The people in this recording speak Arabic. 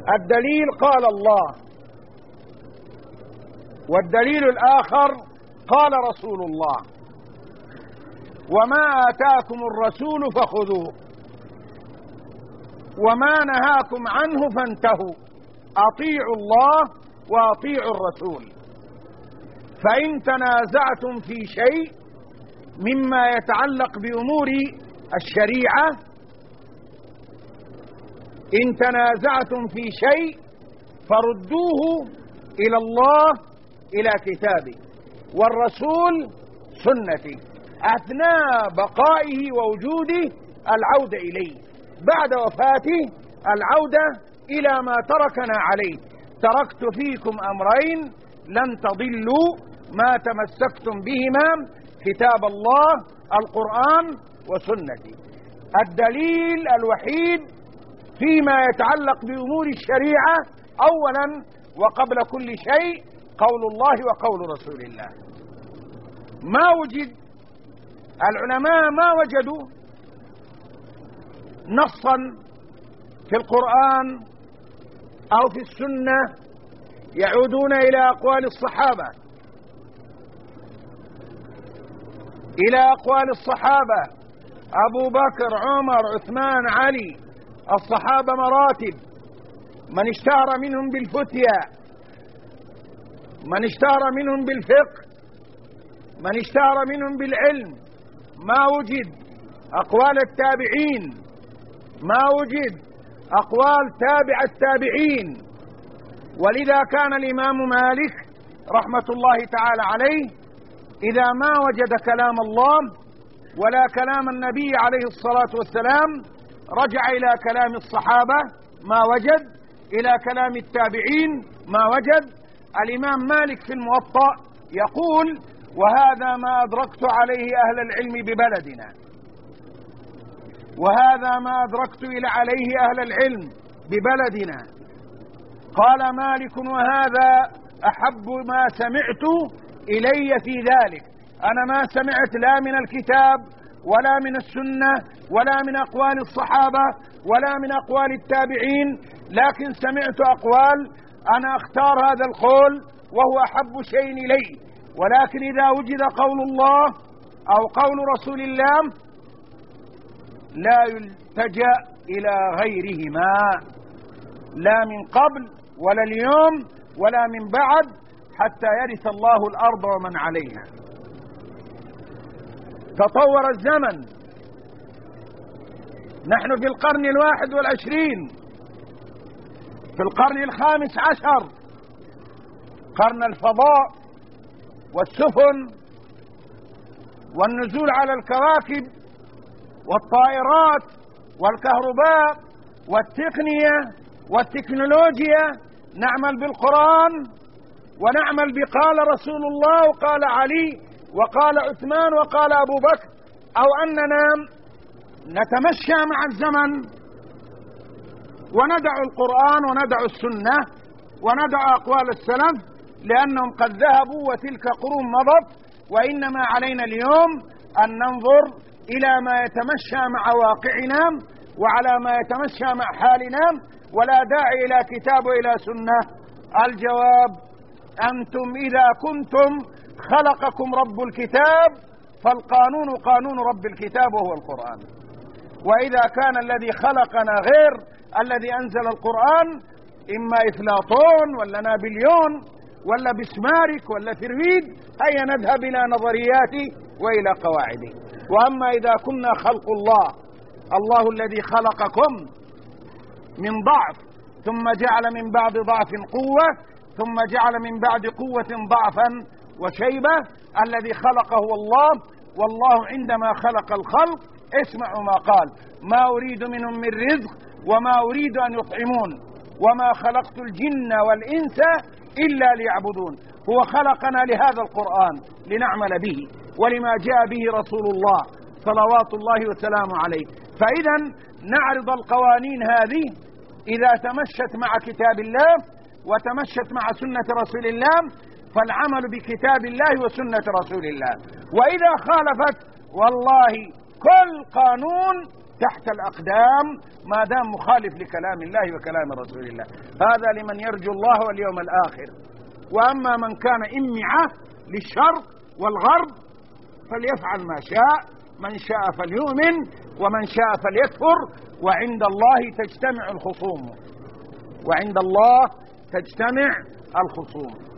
الدليل قال الله، والدليل الآخر قال رسول الله: وما آتاكم الرسول فخذوه وما نهاكم عنه فانتهوا، أطيعوا الله وأطيعوا الرسول. فإن تنازعتم في شيء مما يتعلق بأمور الشريعة، إن تنازعتم في شيء فردوه إلى الله، إلى كتابه والرسول سنته، أثناء بقائه ووجوده العودة إليه، بعد وفاته العودة إلى ما تركنا عليه. تركت فيكم أمرين لن تضلوا ما تمسكتم بهما، كتاب الله القرآن وسنتي. الدليل الوحيد فيما يتعلق بأمور الشريعة أولا وقبل كل شيء قول الله وقول رسول الله. ما وجد، العلماء ما وجدوا نصا في القرآن أو في السنة يعودون إلى أقوال الصحابة، إلى أقوال الصحابة أبو بكر عمر عثمان علي، الصحابة مراتب، من اشتهر منهم بالفتيا، من اشتهر منهم بالفقه، من اشتهر منهم بالعلم. ما وجد أقوال التابعين، ما وجد أقوال تابع التابعين. ولذا كان الإمام مالك رحمة الله تعالى عليه إذا ما وجد كلام الله ولا كلام النبي عليه الصلاة والسلام رجع إلى كلام الصحابة ما وجد، إلى كلام التابعين ما وجد. الإمام مالك في الموطأ يقول: وهذا ما أدركت عليه أهل العلم ببلدنا، وهذا ما أدركت عليه أهل العلم ببلدنا. قال مالك: وهذا أحب ما سمعت إلي في ذلك. أنا ما سمعت لا من الكتاب ولا من السنة ولا من أقوال الصحابة ولا من أقوال التابعين، لكن سمعت أقوال أنا أختار هذا القول وهو أحب شيء إلي. ولكن إذا وجد قول الله أو قول رسول الله لا يلتجأ إلى غيرهما، لا من قبل ولا اليوم ولا من بعد، حتى يرث الله الأرض ومن عليها. تطور الزمن، نحن في القرن 21، في القرن 15، قرن الفضاء والسفن والنزول على الكواكب والطائرات والكهرباء والتقنية والتكنولوجيا. نعمل بالقرآن ونعمل بقال رسول الله وقال علي وقال عثمان وقال أبو بكر، أو أننا نتمشى مع الزمن وندع القرآن وندع السنة وندع أقوال السلف لأنهم قد ذهبوا وتلك قرون مضت. وإنما علينا اليوم أن ننظر إلى ما يتمشى مع واقعنا وعلى ما يتمشى مع حالنا، ولا داعي إلى كتاب وإلى سنة. الجواب: أنتم إذا كنتم خلقكم رب الكتاب فالقانون قانون رب الكتاب وهو القرآن، وإذا كان الذي خلقنا غير الذي أنزل القرآن، إما إفلاطون ولا نابليون ولا بسمارك ولا ثرويد، هيا نذهب إلى نظرياته وإلى قواعده. وأما إذا كنا خلق الله، الله الذي خلقكم من ضعف ثم جعل من بعد ضعف قوة ثم جعل من بعد قوة ضعفا وشيبة، الذي خلقه الله. والله عندما خلق الخلق اسمعوا ما قال: ما أريد منهم من رزق وما أريد أن يطعمون وما خلقت الجن والإنس إلا ليعبدون. هو خلقنا لهذا القرآن لنعمل به ولما جاء به رسول الله صلوات الله وسلامه عليه. فإذا نعرض القوانين هذه إذا تمشت مع كتاب الله وتمشت مع سنة رسول الله فالعمل بكتاب الله وسنة رسول الله، وإذا خالفت والله كل قانون تحت الأقدام ما دام مخالف لكلام الله وكلام رسول الله. هذا لمن يرجو الله واليوم الآخر. وأما من كان إمعة للشرق والغرب فليفعل ما شاء، من شاء فليؤمن ومن شاء فليكفر، وعند الله تجتمع الخصوم، وعند الله تجتمع الخصوم.